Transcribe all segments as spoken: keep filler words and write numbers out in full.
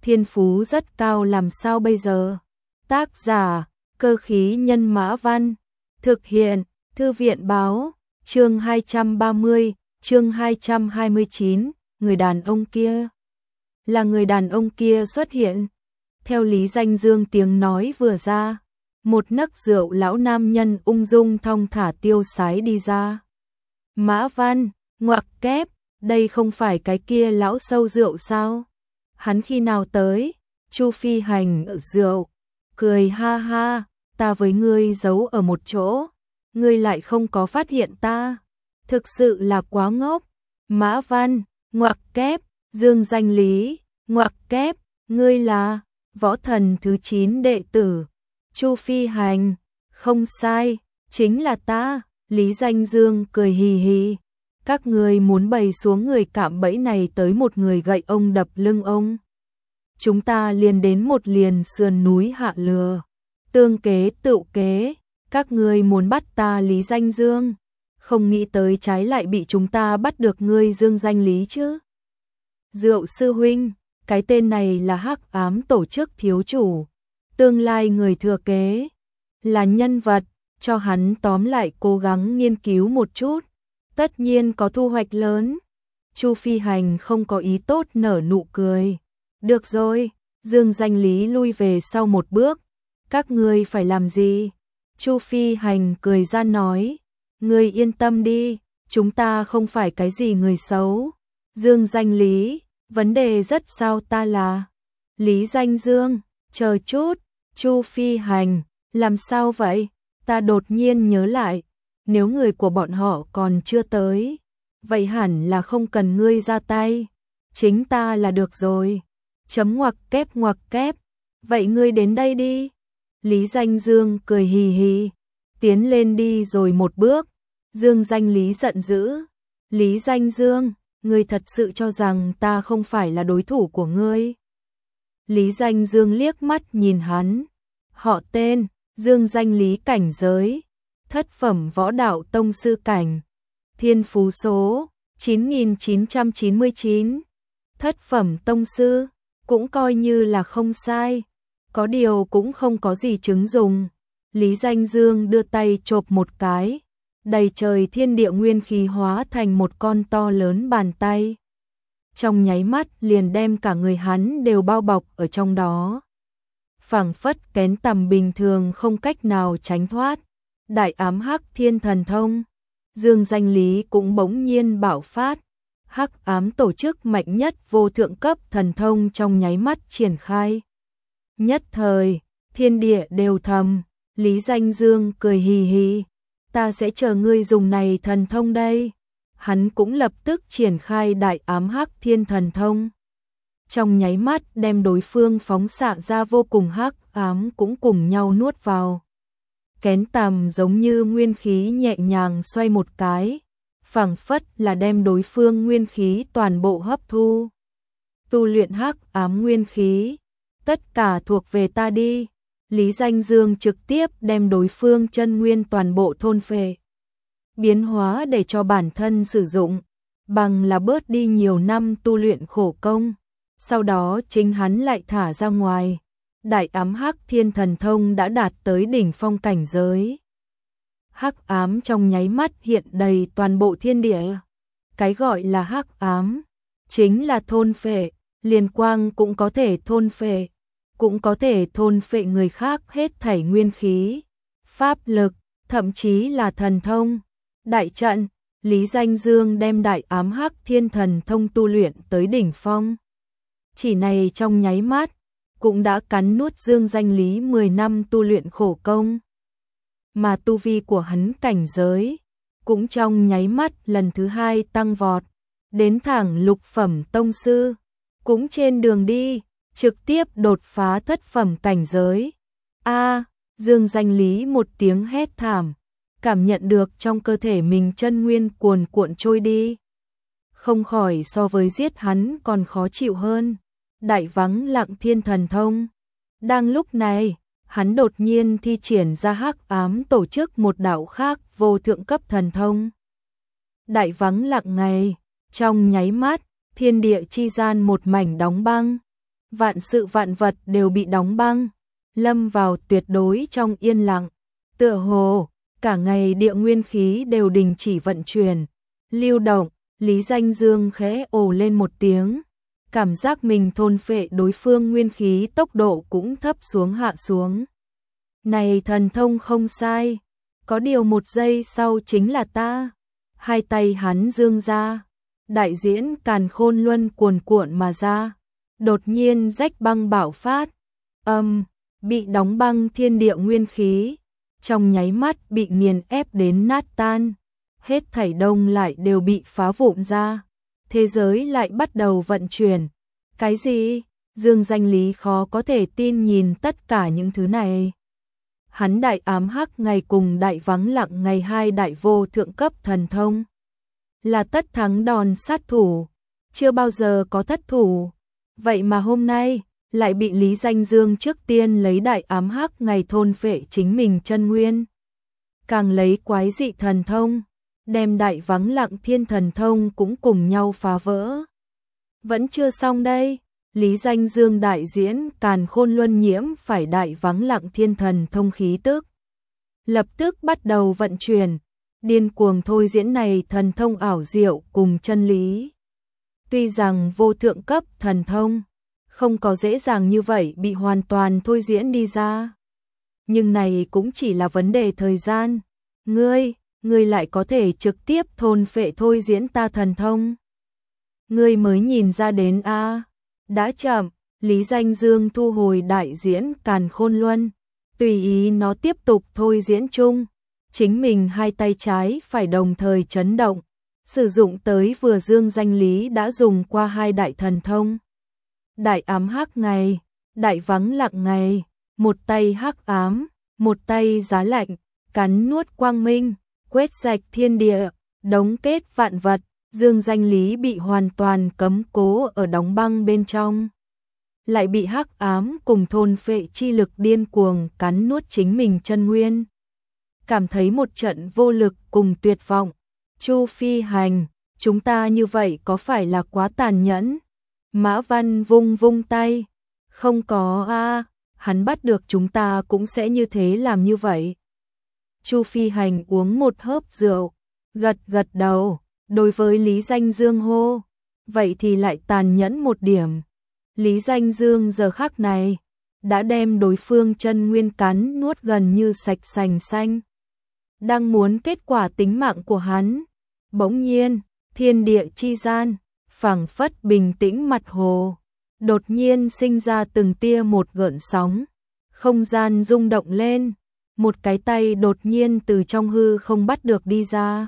thiên phú rất cao làm sao bây giờ? Tác giả, Cơ khí nhân mã văn. Thực hiện, Thư viện báo, chương hai trăm ba mươi, chương hai trăm hai mươi chín, người đàn ông kia. Là người đàn ông kia xuất hiện. Theo Lý Danh Dương tiếng nói vừa ra, một nấc rượu lão nam nhân ung dung thong thả tiêu sái đi ra. Mã Văn, ngoặc kép, đây không phải cái kia lão sâu rượu sao? Hắn khi nào tới? Chu Phi Hành ở rượu, cười ha ha, ta với ngươi giấu ở một chỗ, ngươi lại không có phát hiện ta. Thực sự là quá ngốc. Mã Văn, ngoặc kép, Dương Danh Lý, ngoặc kép, ngươi là võ thần thứ chín đệ tử. Chu Phi Hành, không sai, chính là ta. Lý Danh Dương cười hì hì. Các ngươi muốn bày xuống người cạm bẫy này tới một người gậy ông đập lưng ông. Chúng ta liền đến một liền sườn núi hạ lừa. Tương kế tựu kế, các ngươi muốn bắt ta Lý Danh Dương, không nghĩ tới trái lại bị chúng ta bắt được ngươi Dương Danh Lý chứ. Rượu sư huynh, cái tên này là hắc ám tổ chức thiếu chủ, tương lai người thừa kế, là nhân vật, cho hắn tóm lại cố gắng nghiên cứu một chút, tất nhiên có thu hoạch lớn. Chu Phi Hành không có ý tốt nở nụ cười. Được rồi, Dương Danh Lý lui về sau một bước. Các ngươi phải làm gì? Chu Phi Hành cười ra nói, ngươi yên tâm đi, chúng ta không phải cái gì người xấu. Dương Danh Lý, vấn đề rất sao ta là Lý Danh Dương, chờ chút. Chu Phi Hành, làm sao vậy? Ta đột nhiên nhớ lại, nếu người của bọn họ còn chưa tới, vậy hẳn là không cần ngươi ra tay, chính ta là được rồi. Chấm ngoặc kép ngoặc kép, vậy ngươi đến đây đi. Lý Danh Dương cười hì hì, tiến lên đi rồi một bước. Dương Danh Lý giận dữ, Lý Danh Dương, ngươi thật sự cho rằng ta không phải là đối thủ của ngươi? Lý Danh Dương liếc mắt nhìn hắn, họ tên, Dương Danh Lý cảnh giới, thất phẩm võ đạo tông sư cảnh, thiên phú số chín nghìn chín trăm chín mươi chín, thất phẩm tông sư, cũng coi như là không sai, có điều cũng không có gì chứng dùng. Lý Danh Dương đưa tay chộp một cái, đầy trời thiên địa nguyên khí hóa thành một con to lớn bàn tay. Trong nháy mắt liền đem cả người hắn đều bao bọc ở trong đó. Phảng phất kén tầm bình thường không cách nào tránh thoát. Đại ám hắc thiên thần thông. Dương Danh Lý cũng bỗng nhiên bạo phát. Hắc ám tổ chức mạnh nhất vô thượng cấp thần thông trong nháy mắt triển khai. Nhất thời, thiên địa đều thầm. Lý Danh Dương cười hì hì, ta sẽ chờ ngươi dùng này thần thông đây. Hắn cũng lập tức triển khai đại ám hắc thiên thần thông. Trong nháy mắt đem đối phương phóng xạ ra vô cùng hắc ám cũng cùng nhau nuốt vào. Kén tằm giống như nguyên khí nhẹ nhàng xoay một cái, phảng phất là đem đối phương nguyên khí toàn bộ hấp thu. Tu luyện hắc ám nguyên khí, tất cả thuộc về ta đi. Lý Danh Dương trực tiếp đem đối phương chân nguyên toàn bộ thôn phệ, biến hóa để cho bản thân sử dụng, bằng là bớt đi nhiều năm tu luyện khổ công. Sau đó chính hắn lại thả ra ngoài. Đại ám hắc thiên thần thông đã đạt tới đỉnh phong cảnh giới. Hắc ám trong nháy mắt hiện đầy toàn bộ thiên địa. Cái gọi là hắc ám chính là thôn phệ, liền quang cũng có thể thôn phệ, cũng có thể thôn phệ người khác hết thảy nguyên khí, pháp lực, thậm chí là thần thông. Đại trận, Lý Danh Dương đem đại ám hắc thiên thần thông tu luyện tới đỉnh phong. Chỉ này trong nháy mắt, cũng đã cắn nuốt Dương Danh Lý mười năm tu luyện khổ công. Mà tu vi của hắn cảnh giới, cũng trong nháy mắt lần thứ hai tăng vọt, đến thẳng lục phẩm tông sư, cũng trên đường đi, trực tiếp đột phá thất phẩm cảnh giới. A, Dương Danh Lý một tiếng hét thảm, cảm nhận được trong cơ thể mình chân nguyên cuồn cuộn trôi đi. Không khỏi so với giết hắn còn khó chịu hơn. Đại vắng lặng thiên thần thông. Đang lúc này, hắn đột nhiên thi triển ra hắc ám tổ chức một đạo khác vô thượng cấp thần thông. Đại vắng lặng ngày, trong nháy mắt, thiên địa chi gian một mảnh đóng băng. vạn sự vạn vật đều bị đóng băng, lâm vào tuyệt đối trong yên lặng. Tựa hồ, cả ngày địa nguyên khí đều đình chỉ vận chuyển, lưu động. Lý Danh Dương khẽ ồ lên một tiếng, cảm giác mình thôn phệ đối phương nguyên khí tốc độ cũng thấp xuống hạ xuống. Này thần thông không sai, có điều một giây sau chính là ta. Hai tay hắn dương ra, đại diễn càn khôn luân cuồn cuộn mà ra, đột nhiên rách băng bạo phát, âm, bị đóng băng thiên địa nguyên khí, trong nháy mắt bị nghiền ép đến nát tan, hết thảy đông lại đều bị phá vụn ra, thế giới lại bắt đầu vận chuyển. Cái gì? Dương Danh Lý khó có thể tin nhìn tất cả những thứ này. Hắn đại ám hắc ngày cùng đại vắng lặng ngày hai đại vô thượng cấp thần thông, là tất thắng đòn sát thủ, chưa bao giờ có thất thủ. Vậy mà hôm nay, lại bị Lý Danh Dương trước tiên lấy đại ám hắc ngày thôn phệ chính mình chân nguyên. Càng lấy quái dị thần thông, đem đại vắng lặng thiên thần thông cũng cùng nhau phá vỡ. Vẫn chưa xong đây, Lý Danh Dương đại diễn càn khôn luân nhiễm phải đại vắng lặng thiên thần thông khí tức. Lập tức bắt đầu vận chuyển, điên cuồng thôi diễn này thần thông ảo diệu cùng chân lý. Tuy rằng vô thượng cấp thần thông, không có dễ dàng như vậy bị hoàn toàn thôi diễn đi ra. Nhưng này cũng chỉ là vấn đề thời gian. Ngươi, ngươi lại có thể trực tiếp thôn phệ thôi diễn ta thần thông. Ngươi mới nhìn ra đến a à. Đã chậm, Lý Danh Dương thu hồi đại diễn càn khôn luân, tùy ý nó tiếp tục thôi diễn chung. Chính mình hai tay trái phải đồng thời chấn động, sử dụng tới vừa Dương Danh Lý đã dùng qua hai đại thần thông. Đại ám hắc ngày, đại vắng lặng ngày, một tay hắc ám, một tay giá lạnh, cắn nuốt quang minh, quét sạch thiên địa, đóng kết vạn vật. Dương Danh Lý bị hoàn toàn cấm cố ở đóng băng bên trong, lại bị hắc ám cùng thôn phệ chi lực điên cuồng cắn nuốt chính mình chân nguyên. Cảm thấy một trận vô lực cùng tuyệt vọng. Chu Phi Hành, chúng ta như vậy có phải là quá tàn nhẫn? Mã Văn vung vung tay, không có a, à, hắn bắt được chúng ta cũng sẽ như thế làm như vậy. Chu Phi Hành uống một hớp rượu, gật gật đầu. Đối với Lý Danh Dương hô, vậy thì lại tàn nhẫn một điểm. Lý Danh Dương giờ khắc này, đã đem đối phương chân nguyên cắn nuốt gần như sạch sành xanh. Đang muốn kết quả tính mạng của hắn. Bỗng nhiên, thiên địa chi gian, phảng phất bình tĩnh mặt hồ. Đột nhiên sinh ra từng tia một gợn sóng. Không gian rung động lên. Một cái tay đột nhiên từ trong hư không bắt được đi ra.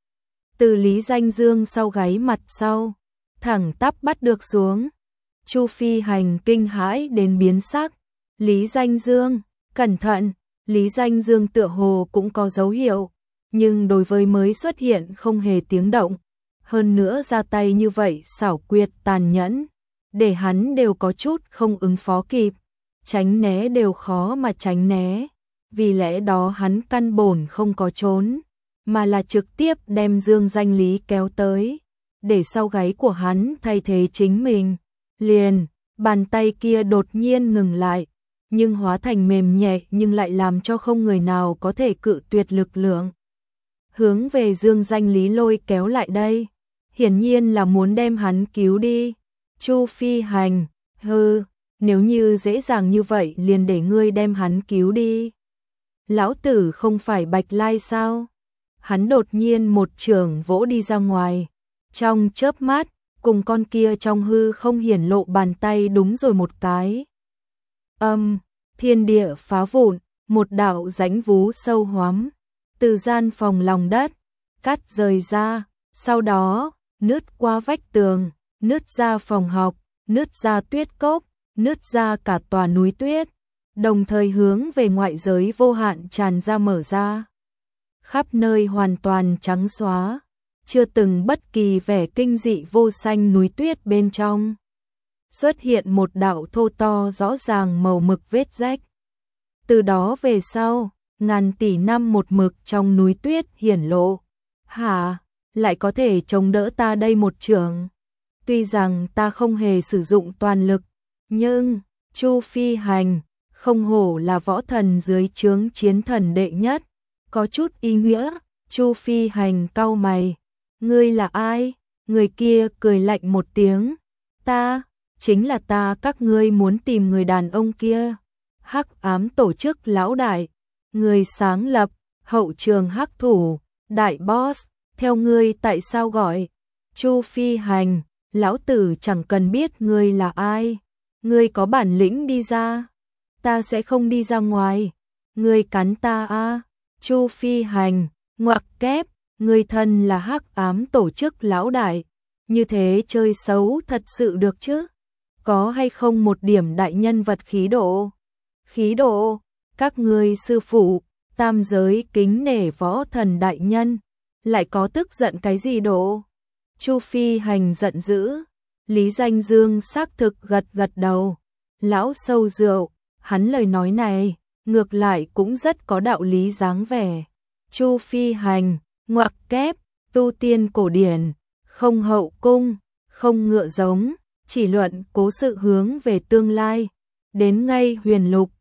Từ Lý Danh Dương sau gáy mặt sau, thẳng tắp bắt được xuống. Chu Phi Hành kinh hãi đến biến sắc. Lý Danh Dương, cẩn thận. Lý Danh Dương tựa hồ cũng có dấu hiệu, nhưng đối với mới xuất hiện không hề tiếng động. Hơn nữa ra tay như vậy xảo quyệt tàn nhẫn, để hắn đều có chút không ứng phó kịp. Tránh né đều khó mà tránh né. Vì lẽ đó hắn căn bổn không có trốn, mà là trực tiếp đem Dương Danh Lý kéo tới, để sau gáy của hắn thay thế chính mình. Liền, bàn tay kia đột nhiên ngừng lại, nhưng hóa thành mềm nhẹ nhưng lại làm cho không người nào có thể cự tuyệt lực lượng. Hướng về Dương Danh Lý lôi kéo lại đây, hiển nhiên là muốn đem hắn cứu đi. Chu Phi Hành, hừ, nếu như dễ dàng như vậy liền để ngươi đem hắn cứu đi. Lão tử không phải Bạch Lai sao? Hắn đột nhiên một chưởng vỗ đi ra ngoài, trong chớp mắt, cùng con kia trong hư không hiển lộ bàn tay đúng rồi một cái. Âm, thiên địa phá vụn, một đạo rãnh vú sâu hoắm, từ gian phòng lòng đất, cắt rời ra, sau đó, nứt qua vách tường, nứt ra phòng học, nứt ra tuyết cốc, nứt ra cả tòa núi tuyết, đồng thời hướng về ngoại giới vô hạn tràn ra mở ra. Khắp nơi hoàn toàn trắng xóa, chưa từng bất kỳ vẻ kinh dị vô xanh núi tuyết bên trong. Xuất hiện một đạo thô to rõ ràng màu mực vết rách. Từ đó về sau, ngàn tỷ năm một mực trong núi tuyết hiển lộ. Hả, lại có thể chống đỡ ta đây một chưởng. Tuy rằng ta không hề sử dụng toàn lực, Nhưng, Chu Phi Hành, không hổ là võ thần dưới trướng chiến thần đệ nhất, có chút ý nghĩa. Chu Phi Hành cau mày, ngươi là ai? Người kia cười lạnh một tiếng, ta, chính là ta, các ngươi muốn tìm người đàn ông kia. Hắc ám tổ chức lão đại, người sáng lập, hậu trường hắc thủ, đại boss, theo ngươi tại sao gọi? Chu Phi Hành, lão tử chẳng cần biết ngươi là ai, ngươi có bản lĩnh đi ra, ta sẽ không đi ra ngoài, ngươi cắn ta a. Chu Phi Hành, ngoặc kép, ngươi thân là hắc ám tổ chức lão đại, như thế chơi xấu thật sự được chứ? Có hay không một điểm đại nhân vật khí độ? Khí độ, các ngươi sư phụ, tam giới kính nể võ thần đại nhân, lại có tức giận cái gì độ? Chu Phi Hành giận dữ, Lý Danh Dương xác thực gật gật đầu, lão sâu rượu, hắn lời nói này, ngược lại cũng rất có đạo lý dáng vẻ. Chu Phi Hành, ngoặc kép, tu tiên cổ điển, không hậu cung, không ngựa giống, chỉ luận cố sự hướng về tương lai, đến ngay huyền lục,